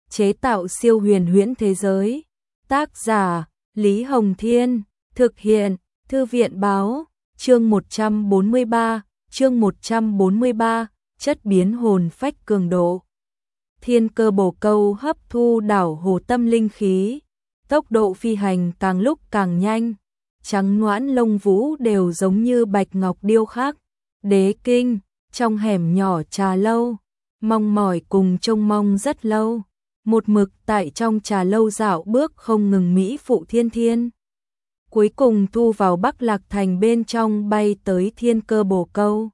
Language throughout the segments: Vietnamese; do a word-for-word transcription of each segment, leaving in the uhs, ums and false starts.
chế tạo siêu huyền huyễn thế giới. Tác giả Lý Hồng Thiên, thực hiện Thư viện Báo. Chương một trăm bốn mươi ba, chương một trăm bốn mươi ba, chất biến hồn phách cường độ. Thiên cơ bổ câu hấp thu đảo hồ tâm linh khí, tốc độ phi hành càng lúc càng nhanh, trắng ngoãn lông vũ đều giống như bạch ngọc điêu khắc. Đế kinh, trong hẻm nhỏ trà lâu, mong mỏi cùng trông mong rất lâu, một mực tại trong trà lâu dạo bước không ngừng mỹ phụ Thiên Thiên. Cuối cùng thu vào Bắc Lạc Thành bên trong bay tới thiên cơ bổ câu.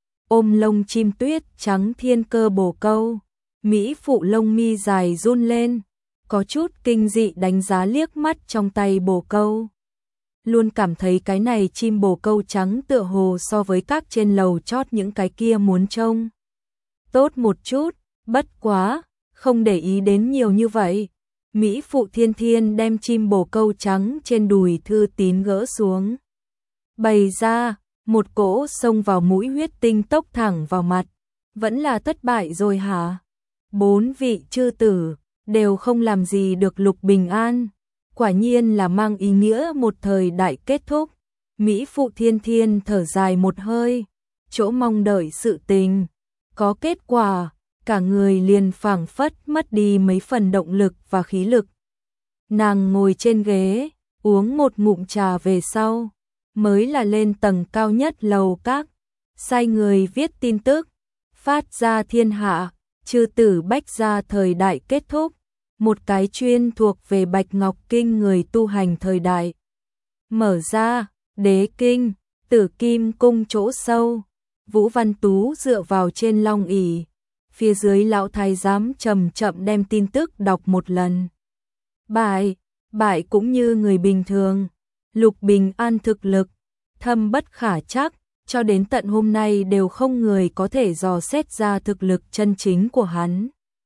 Ôm lông chim tuyết trắng thiên cơ bổ câu, mỹ phụ lông mi dài run lên, có chút kinh dị đánh giá liếc mắt trong tay bổ câu. Luôn cảm thấy cái này chim bồ câu trắng tựa hồ so với các trên lầu chót những cái kia muốn trông tốt một chút, bất quá, không để ý đến nhiều như vậy. Mỹ phụ Thiên Thiên đem chim bồ câu trắng trên đùi thư tín gỡ xuống. Bày ra, một cỗ xông vào mũi huyết tinh tốc thẳng vào mặt. Vẫn là thất bại rồi hả? Bốn vị chư tử, đều không làm gì được Lục Bình An. Quả nhiên là mang ý nghĩa một thời đại kết thúc. Mỹ phụ Thiên Thiên thở dài một hơi, chỗ mong đợi sự tình có kết quả, cả người liền phảng phất mất đi mấy phần động lực và khí lực. Nàng ngồi trên ghế, uống một ngụm trà về sau, mới là lên tầng cao nhất lầu các, sai người viết tin tức, phát ra thiên hạ, chư tử Bách gia thời đại kết thúc. Một cái chuyên thuộc về Bạch Ngọc Kinh người tu hành thời đại. Mở ra, đế kinh, tử kim cung chỗ sâu, Vũ Văn Tú dựa vào trên long ỷ, phía dưới lão thái giám chậm chậm đem tin tức đọc một lần. Bại, bại cũng như người bình thường, Lục Bình An thực lực, thâm bất khả trắc, cho đến tận hôm nay đều không người có thể dò xét ra thực lực chân chính của hắn.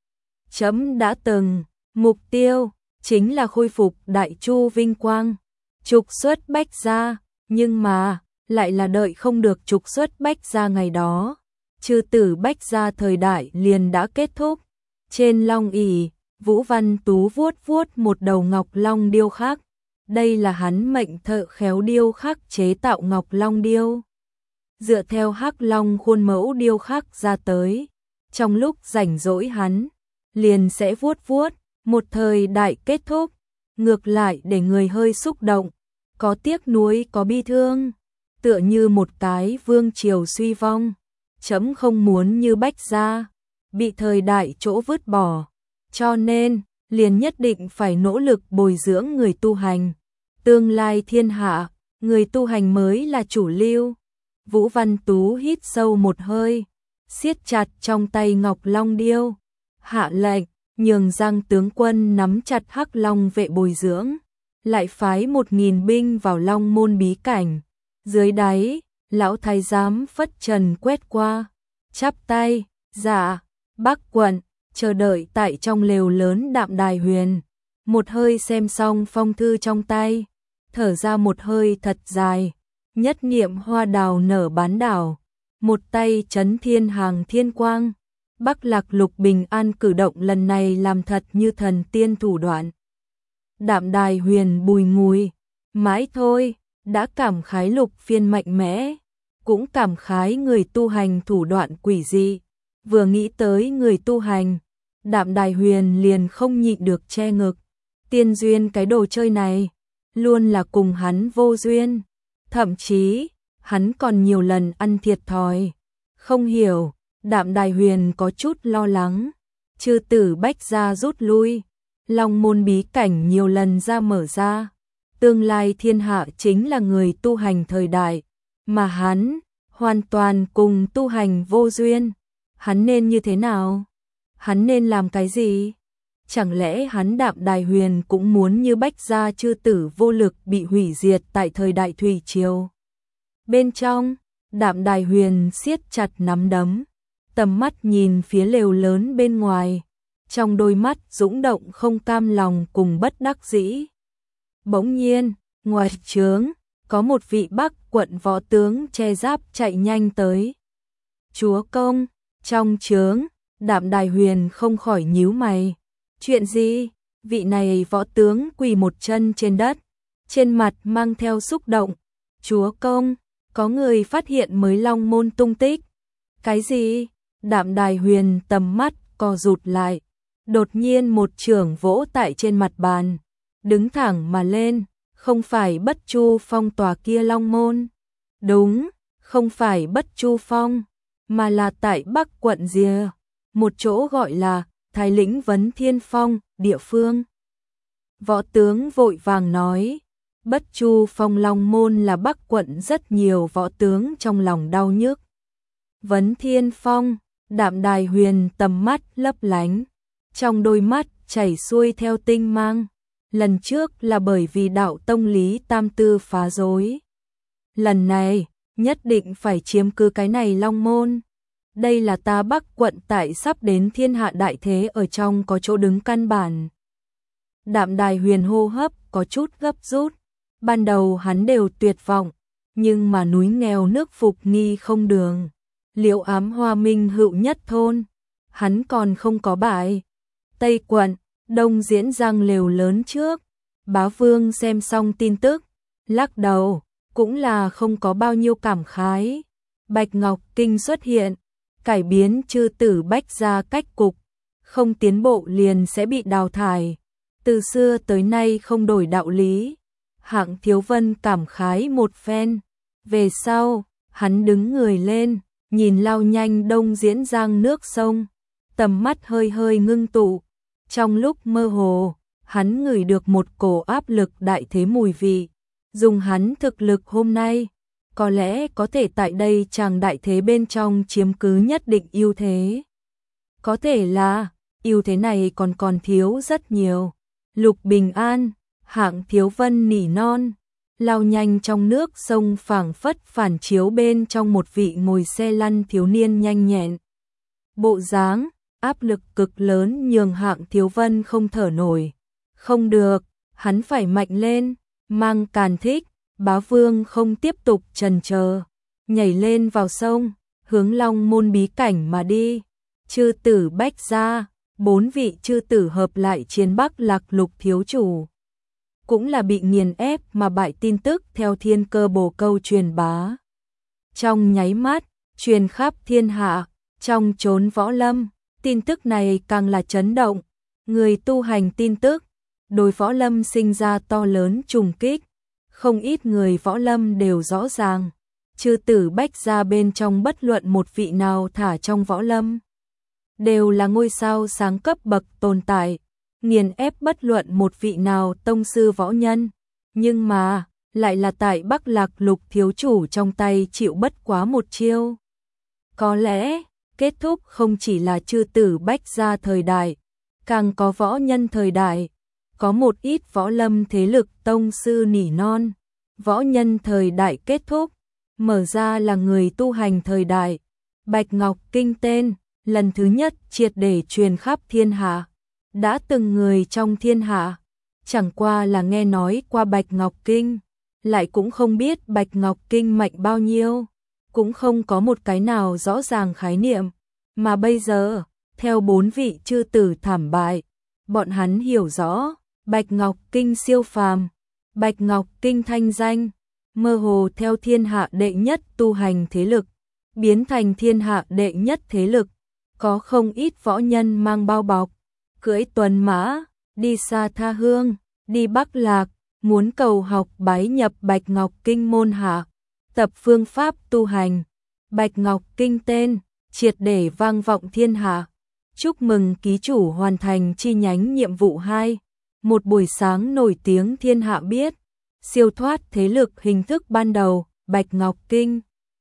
Chấm đã từng mục tiêu chính là khôi phục Đại Chu vinh quang, trục xuất Bách gia, nhưng mà lại là đợi không được trục xuất Bách gia ngày đó, chư tử Bách gia thời đại liền đã kết thúc. Trên long ỷ, Vũ Văn Tú vuốt vuốt một đầu ngọc long điêu khắc, đây là hắn mệnh thợ khéo điêu khắc chế tạo ngọc long điêu, dựa theo hắc long khuôn mẫu điêu khắc ra tới. Trong lúc rảnh rỗi hắn liền sẽ vuốt vuốt. Một thời đại kết thúc, ngược lại để người hơi xúc động, có tiếc nuối có bi thương, tựa như một cái vương triều suy vong. Chấm không muốn như Bách gia, bị thời đại chỗ vứt bỏ, cho nên liền nhất định phải nỗ lực bồi dưỡng người tu hành. Tương lai thiên hạ, người tu hành mới là chủ lưu. Vũ Văn Tú hít sâu một hơi, siết chặt trong tay ngọc long điêu, hạ lệnh nhường Giang tướng quân nắm chặt hắc long vệ bồi dưỡng, lại phái một nghìn binh vào long môn bí cảnh. Dưới đáy, lão thái giám phất trần quét qua, chắp tay, dạ, Bắc quận, chờ đợi tại trong lều lớn Đạm Đài Huyền. Một hơi xem xong phong thư trong tay, thở ra một hơi thật dài, nhất niệm hoa đào nở bán đảo, một tay chấn thiên hàng thiên quang. Bắc Lạc Lục Bình An cử động lần này làm thật như thần tiên thủ đoạn. Đạm Đài Huyền bùi ngùi, mãi thôi, đã cảm khái Lục Phiên mạnh mẽ, cũng cảm khái người tu hành thủ đoạn quỷ dị. Vừa nghĩ tới người tu hành, Đạm Đài Huyền liền không nhịn được che ngực. Tiên duyên cái đồ chơi này, luôn là cùng hắn vô duyên. Thậm chí, hắn còn nhiều lần ăn thiệt thòi. Không hiểu. Đạm Đài Huyền có chút lo lắng, chư tử Bách gia rút lui, long môn bí cảnh nhiều lần ra mở ra, tương lai thiên hạ chính là người tu hành thời đại, mà hắn hoàn toàn cùng tu hành vô duyên. Hắn nên như thế nào? Hắn nên làm cái gì? Chẳng lẽ hắn Đạm Đài Huyền cũng muốn như Bách gia chư tử vô lực bị hủy diệt tại thời đại thủy triều? Bên trong, Đạm Đài Huyền siết chặt nắm đấm, tầm mắt nhìn phía lều lớn bên ngoài, trong đôi mắt dũng động không cam lòng cùng bất đắc dĩ. Bỗng nhiên, ngoài trướng, có một vị Bắc quận võ tướng che giáp chạy nhanh tới. Chúa công, trong trướng, Đạm Đài Huyền không khỏi nhíu mày. Chuyện gì? Vị này võ tướng quỳ một chân trên đất, trên mặt mang theo xúc động. Chúa công, có người phát hiện mới Long Môn tung tích. Cái gì? Đạm Đài Huyền tầm mắt co rụt lại. Đột nhiên một chưởng vỗ tại trên mặt bàn, đứng thẳng mà lên. Không phải Bất Chu Phong tòa kia Long Môn. Đúng, không phải Bất Chu Phong, mà là tại Bắc quận Rìa, một chỗ gọi là Thái Lĩnh Vấn Thiên Phong, địa phương. Võ tướng vội vàng nói, Bất Chu Phong Long Môn là Bắc quận, rất nhiều võ tướng trong lòng đau nhức. Vấn Thiên Phong, Đạm Đài Huyền tầm mắt lấp lánh, trong đôi mắt chảy xuôi theo tinh mang. Lần trước là bởi vì đạo tông Lý Tam Tư phá rối. Lần này, nhất định phải chiếm cứ cái này Long Môn. Đây là ta Bắc quận tại sắp đến thiên hạ đại thế ở trong có chỗ đứng căn bản. Đạm Đài Huyền hô hấp có chút gấp rút. Ban đầu hắn đều tuyệt vọng, nhưng mà núi nghèo nước phục nghi không đường. Liễu ám hoa minh hữu nhất thôn, hắn còn không có bại. Tây quận, Đông Diễn Giang lều lớn trước. Bá Vương xem xong tin tức, lắc đầu, cũng là không có bao nhiêu cảm khái. Bạch Ngọc Kinh xuất hiện, cải biến chư tử Bách gia cách cục, không tiến bộ liền sẽ bị đào thải. Từ xưa tới nay không đổi đạo lý. Hạng Thiếu Vân cảm khái một phen. Về sau, hắn đứng người lên, nhìn lao nhanh Đông Diễn Giang nước sông, tầm mắt hơi hơi ngưng tụ. Trong lúc mơ hồ, hắn ngửi được một cổ áp lực đại thế mùi vị. Dùng hắn thực lực hôm nay, có lẽ có thể tại đây chàng đại thế bên trong chiếm cứ nhất định ưu thế. Có thể là, ưu thế này còn còn thiếu rất nhiều. Lục Bình An, Hạng Thiếu Vân nỉ non, lao nhanh trong nước sông phảng phất phản chiếu bên trong một vị ngồi xe lăn thiếu niên nhanh nhẹn. Bộ dáng, áp lực cực lớn nhường Hạng Thiếu Vân không thở nổi. Không được, hắn phải mạnh lên, mang càn thích. Bá Vương không tiếp tục chần chờ, nhảy lên vào sông, hướng Long Môn bí cảnh mà đi. Chư tử Bách gia, bốn vị chư tử hợp lại chiến Bắc Lạc Lục thiếu chủ, cũng là bị nghiền ép mà bại tin tức theo Thiên Cơ Bồ Câu truyền bá. Trong nháy mắt, truyền khắp thiên hạ, trong chốn võ lâm, tin tức này càng là chấn động. Người tu hành tin tức, đối võ lâm sinh ra to lớn trùng kích. Không ít người võ lâm đều rõ ràng, chư tử Bách gia bên trong bất luận một vị nào thả trong võ lâm, đều là ngôi sao sáng cấp bậc tồn tại, nghiền ép bất luận một vị nào tông sư võ nhân. Nhưng mà, lại là tại Bắc Lạc Lục thiếu chủ trong tay chịu bất quá một chiêu. Có lẽ, kết thúc không chỉ là chư tử Bách gia thời đại, càng có võ nhân thời đại. Có một ít võ lâm thế lực tông sư nỉ non, võ nhân thời đại kết thúc, mở ra là người tu hành thời đại. Bạch Ngọc Kinh tên, lần thứ nhất triệt để truyền khắp thiên hạ. Đã từng người trong thiên hạ, chẳng qua là nghe nói qua Bạch Ngọc Kinh, lại cũng không biết Bạch Ngọc Kinh mạnh bao nhiêu, cũng không có một cái nào rõ ràng khái niệm. Mà bây giờ, theo bốn vị chư tử thảm bại, bọn hắn hiểu rõ. Bạch Ngọc Kinh siêu phàm, Bạch Ngọc Kinh thanh danh, mơ hồ theo thiên hạ đệ nhất tu hành thế lực, biến thành thiên hạ đệ nhất thế lực. Có không ít võ nhân mang bao bọc, cưỡi tuần mã, đi xa tha hương, đi Bắc Lạc, muốn cầu học bái nhập Bạch Ngọc Kinh môn hạ, tập phương pháp tu hành. Bạch Ngọc Kinh tên, triệt để vang vọng thiên hạ. Chúc mừng ký chủ hoàn thành chi nhánh nhiệm vụ hai. Một buổi sáng nổi tiếng thiên hạ biết, siêu thoát thế lực hình thức ban đầu, Bạch Ngọc Kinh.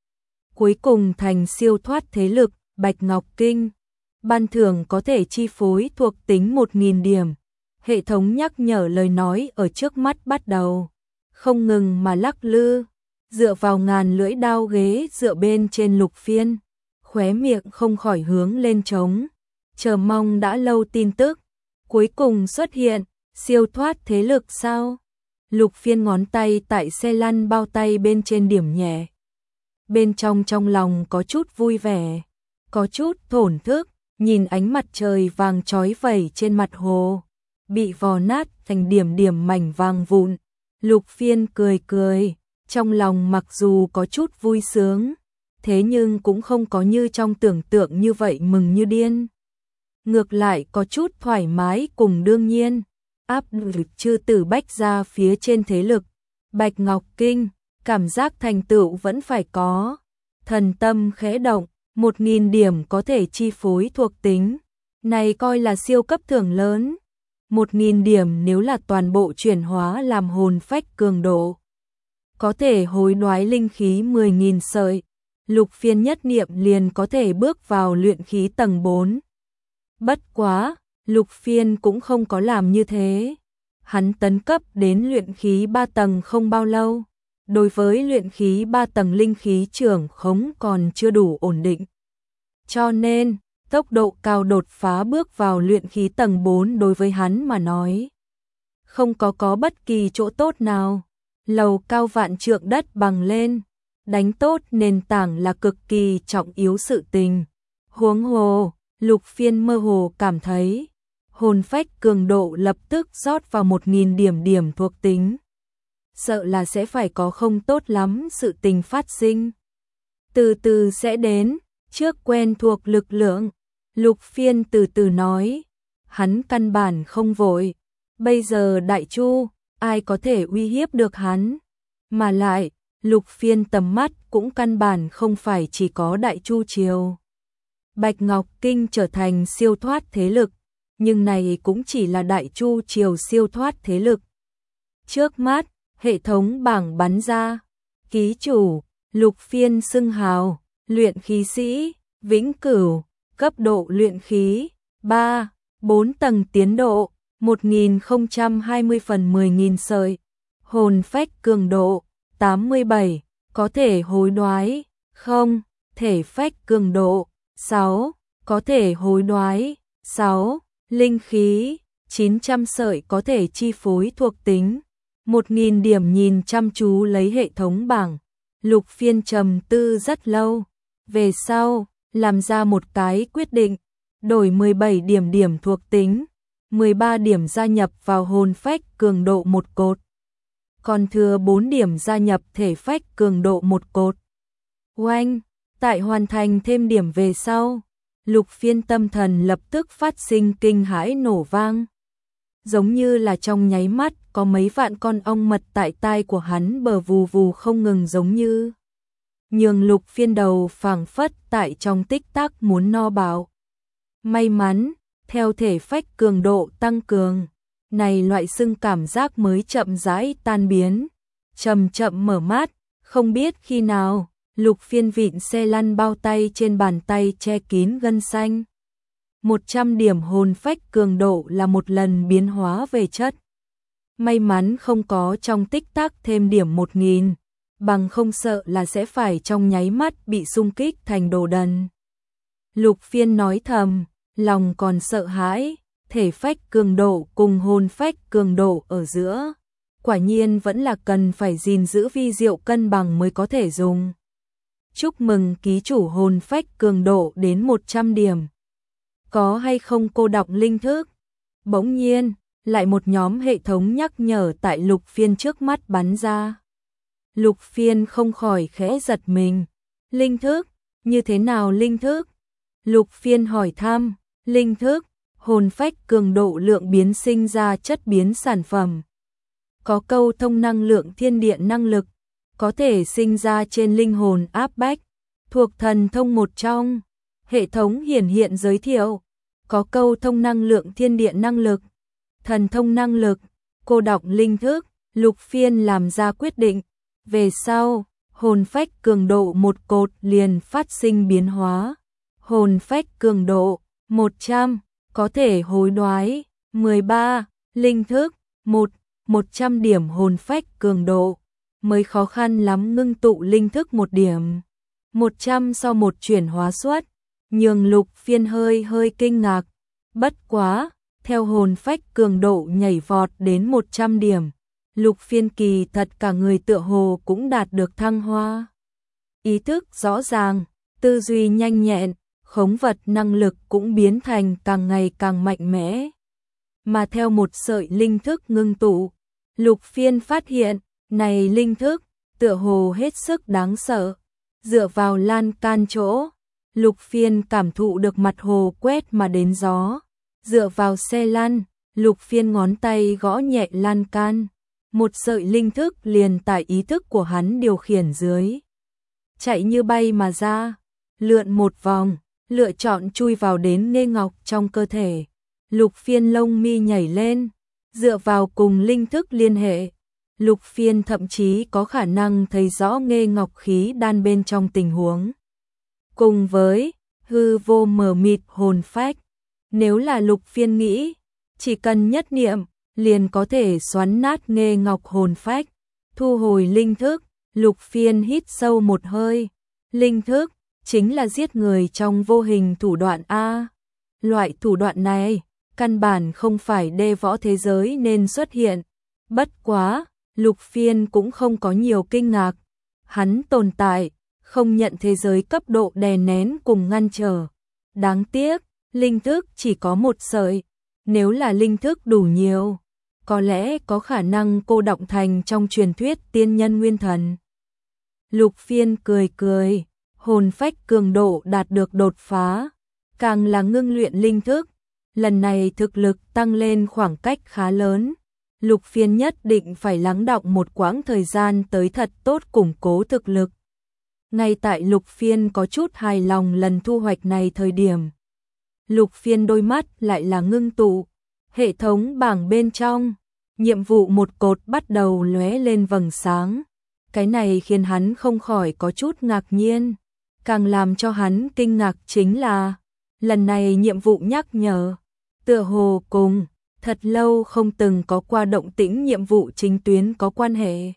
Cuối cùng thành siêu thoát thế lực, Bạch Ngọc Kinh. Ban thưởng có thể chi phối thuộc tính một nghìn điểm. Hệ thống nhắc nhở lời nói ở trước mắt bắt đầu, không ngừng mà lắc lư, dựa vào ngàn lưỡi đao ghế dựa bên trên Lục Phiên, khóe miệng không khỏi hướng lên trống, chờ mong đã lâu tin tức, cuối cùng xuất hiện. Siêu thoát thế lực sao? Lục Phiên ngón tay tại xe lăn bao tay bên trên điểm nhẹ. Bên trong trong lòng có chút vui vẻ, có chút thổn thức, nhìn ánh mặt trời vàng chói vẩy trên mặt hồ, bị vò nát thành điểm điểm mảnh vàng vụn. Lục Phiên cười cười, trong lòng mặc dù có chút vui sướng, thế nhưng cũng không có như trong tưởng tượng như vậy mừng như điên. Ngược lại có chút thoải mái cùng đương nhiên, áp lực chư tử bách ra phía trên thế lực. Bạch Ngọc Kinh, cảm giác thành tựu vẫn phải có. Thần tâm khẽ động, một nghìn điểm có thể chi phối thuộc tính. Này coi là siêu cấp thưởng lớn. Một nghìn điểm nếu là toàn bộ chuyển hóa làm hồn phách cường độ. Có thể hối đoái linh khí mười nghìn sợi. Lục Phiên nhất niệm liền có thể bước vào luyện khí tầng bốn. Bất quá, Lục Phiên cũng không có làm như thế. Hắn tấn cấp đến luyện khí ba tầng không bao lâu. Đối với luyện khí ba tầng linh khí trưởng khống còn chưa đủ ổn định. Cho nên, tốc độ cao đột phá bước vào luyện khí tầng bốn đối với hắn mà nói. Không có có bất kỳ chỗ tốt nào. Lầu cao vạn trượng đất bằng lên. Đánh tốt nền tảng là cực kỳ trọng yếu sự tình. Huống hồ, Lục Phiên mơ hồ cảm thấy. Hồn phách cường độ lập tức rót vào một nghìn điểm điểm thuộc tính. Sợ là sẽ phải có không tốt lắm sự tình phát sinh. Từ từ sẽ đến, trước quen thuộc lực lượng. Lục Phiên từ từ nói, hắn căn bản không vội. Bây giờ Đại Chu, ai có thể uy hiếp được hắn? Mà lại, Lục Phiên tầm mắt cũng căn bản không phải chỉ có Đại Chu triều. Bạch Ngọc Kinh trở thành siêu thoát thế lực, nhưng này cũng chỉ là Đại Chu triều siêu thoát thế lực. Trước mắt, hệ thống bảng bắn ra, ký chủ, Lục Phiên xưng hào, luyện khí sĩ, vĩnh cửu, cấp độ luyện khí, ba, bốn tầng tiến độ, một nghìn không trăm hai mươi phần mười nghìn sợi, hồn phách cường độ, tám mươi bảy, có thể hối đoái, không, thể phách cường độ, sáu, có thể hối đoái, sáu, linh khí, chín trăm sợi có thể chi phối thuộc tính. Một nghìn điểm nhìn chăm chú lấy hệ thống bảng, Lục Phiên trầm tư rất lâu. Về sau, làm ra một cái quyết định, đổi mười bảy điểm điểm thuộc tính, mười ba điểm gia nhập vào hồn phách cường độ một cột. Còn thừa bốn điểm gia nhập thể phách cường độ một cột. Oanh, tại hoàn thành thêm điểm về sau, Lục Phiên tâm thần lập tức phát sinh kinh hãi nổ vang. Giống như là trong nháy mắt có mấy vạn con ong mật tại tai của hắn bờ vù vù không ngừng giống như. Nhường Lục Phiên đầu phảng phất tại trong tích tắc muốn no bạo. May mắn, theo thể phách cường độ tăng cường, này loại sưng cảm giác mới chậm rãi tan biến. Chậm chậm mở mắt, không biết khi nào, Lục Phiên vịn xe lăn bao tay trên bàn tay che kín gân xanh. một trăm điểm hồn phách cường độ là một lần biến hóa về chất. May mắn không có trong tích tắc thêm điểm một nghìn, bằng không sợ là sẽ phải trong nháy mắt bị xung kích thành đồ đần. Lục Phiên nói thầm, lòng còn sợ hãi, thể phách cường độ cùng hồn phách cường độ ở giữa. Quả nhiên vẫn là cần phải gìn giữ vi diệu cân bằng mới có thể dùng. Chúc mừng ký chủ hồn phách cường độ đến một trăm điểm. Có hay không cô đọc linh thức? Bỗng nhiên, lại một nhóm hệ thống nhắc nhở tại Lục Phiên trước mắt bắn ra. Lục Phiên không khỏi khẽ giật mình. Linh thức? Như thế nào linh thức? Lục Phiên hỏi thăm. Linh thức, hồn phách cường độ lượng biến sinh ra chất biến sản phẩm. Có câu thông năng lượng thiên địa năng lực, có thể sinh ra trên linh hồn áp bách, thuộc thần thông một trong. Hệ thống hiển hiện giới thiệu, có câu thông năng lượng thiên địa năng lực, thần thông năng lực, cô đọc linh thức, Lục Phiên làm ra quyết định. Về sau, hồn phách cường độ một cột liền phát sinh biến hóa. Hồn phách cường độ một trăm, có thể hối đoái, mười ba, linh thức, một, một trăm điểm hồn phách cường độ, mới khó khăn lắm ngưng tụ linh thức một điểm. một trăm sau một chuyển hóa suất, nhường Lục Phiên hơi hơi kinh ngạc. Bất quá, theo hồn phách cường độ nhảy vọt đến một trăm điểm, Lục Phiên kỳ thật cả người tựa hồ cũng đạt được thăng hoa. Ý thức rõ ràng, tư duy nhanh nhẹn, khống vật năng lực cũng biến thành càng ngày càng mạnh mẽ. Mà theo một sợi linh thức ngưng tụ, Lục Phiên phát hiện, này linh thức, tựa hồ hết sức đáng sợ. Dựa vào lan can chỗ, Lục Phiên cảm thụ được mặt hồ quét mà đến gió. Dựa vào xe lăn, Lục Phiên ngón tay gõ nhẹ lan can. Một sợi linh thức liền tại ý thức của hắn điều khiển dưới. Chạy như bay mà ra, lượn một vòng, lựa chọn chui vào đến Nghê Ngọc trong cơ thể. Lục Phiên lông mi nhảy lên, dựa vào cùng linh thức liên hệ. Lục Phiên thậm chí có khả năng thấy rõ Nghê Ngọc khí đan bên trong tình huống. Cùng với hư vô mờ mịt hồn phách, nếu là Lục Phiên nghĩ, chỉ cần nhất niệm, liền có thể xoắn nát Nghê Ngọc hồn phách. Thu hồi linh thức, Lục Phiên hít sâu một hơi. Linh thức chính là giết người trong vô hình thủ đoạn A. Loại thủ đoạn này, căn bản không phải đê võ thế giới nên xuất hiện. Bất quá, Lục Phiên cũng không có nhiều kinh ngạc. Hắn tồn tại, không nhận thế giới cấp độ đè nén cùng ngăn trở. Đáng tiếc, linh thức chỉ có một sợi. Nếu là linh thức đủ nhiều, có lẽ có khả năng cô động thành trong truyền thuyết tiên nhân nguyên thần. Lục Phiên cười cười, hồn phách cường độ đạt được đột phá, càng là ngưng luyện linh thức. Lần này thực lực tăng lên khoảng cách khá lớn. Lục Phiên nhất định phải lắng đọng một quãng thời gian tới thật tốt củng cố thực lực. Ngay tại Lục Phiên có chút hài lòng lần thu hoạch này thời điểm, Lục Phiên đôi mắt lại là ngưng tụ. Hệ thống bảng bên trong, nhiệm vụ một cột bắt đầu lóe lên vầng sáng. Cái này khiến hắn không khỏi có chút ngạc nhiên. Càng làm cho hắn kinh ngạc chính là, lần này nhiệm vụ nhắc nhở, tựa hồ cùng thật lâu không từng có qua động tĩnh nhiệm vụ chính tuyến có quan hệ.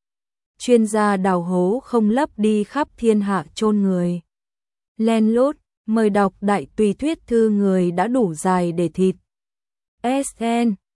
Chuyên gia đào hố không lấp đi khắp thiên hạ chôn người. Len lút, mời đọc đại tùy thuyết thư người đã đủ dài để thịt. ét en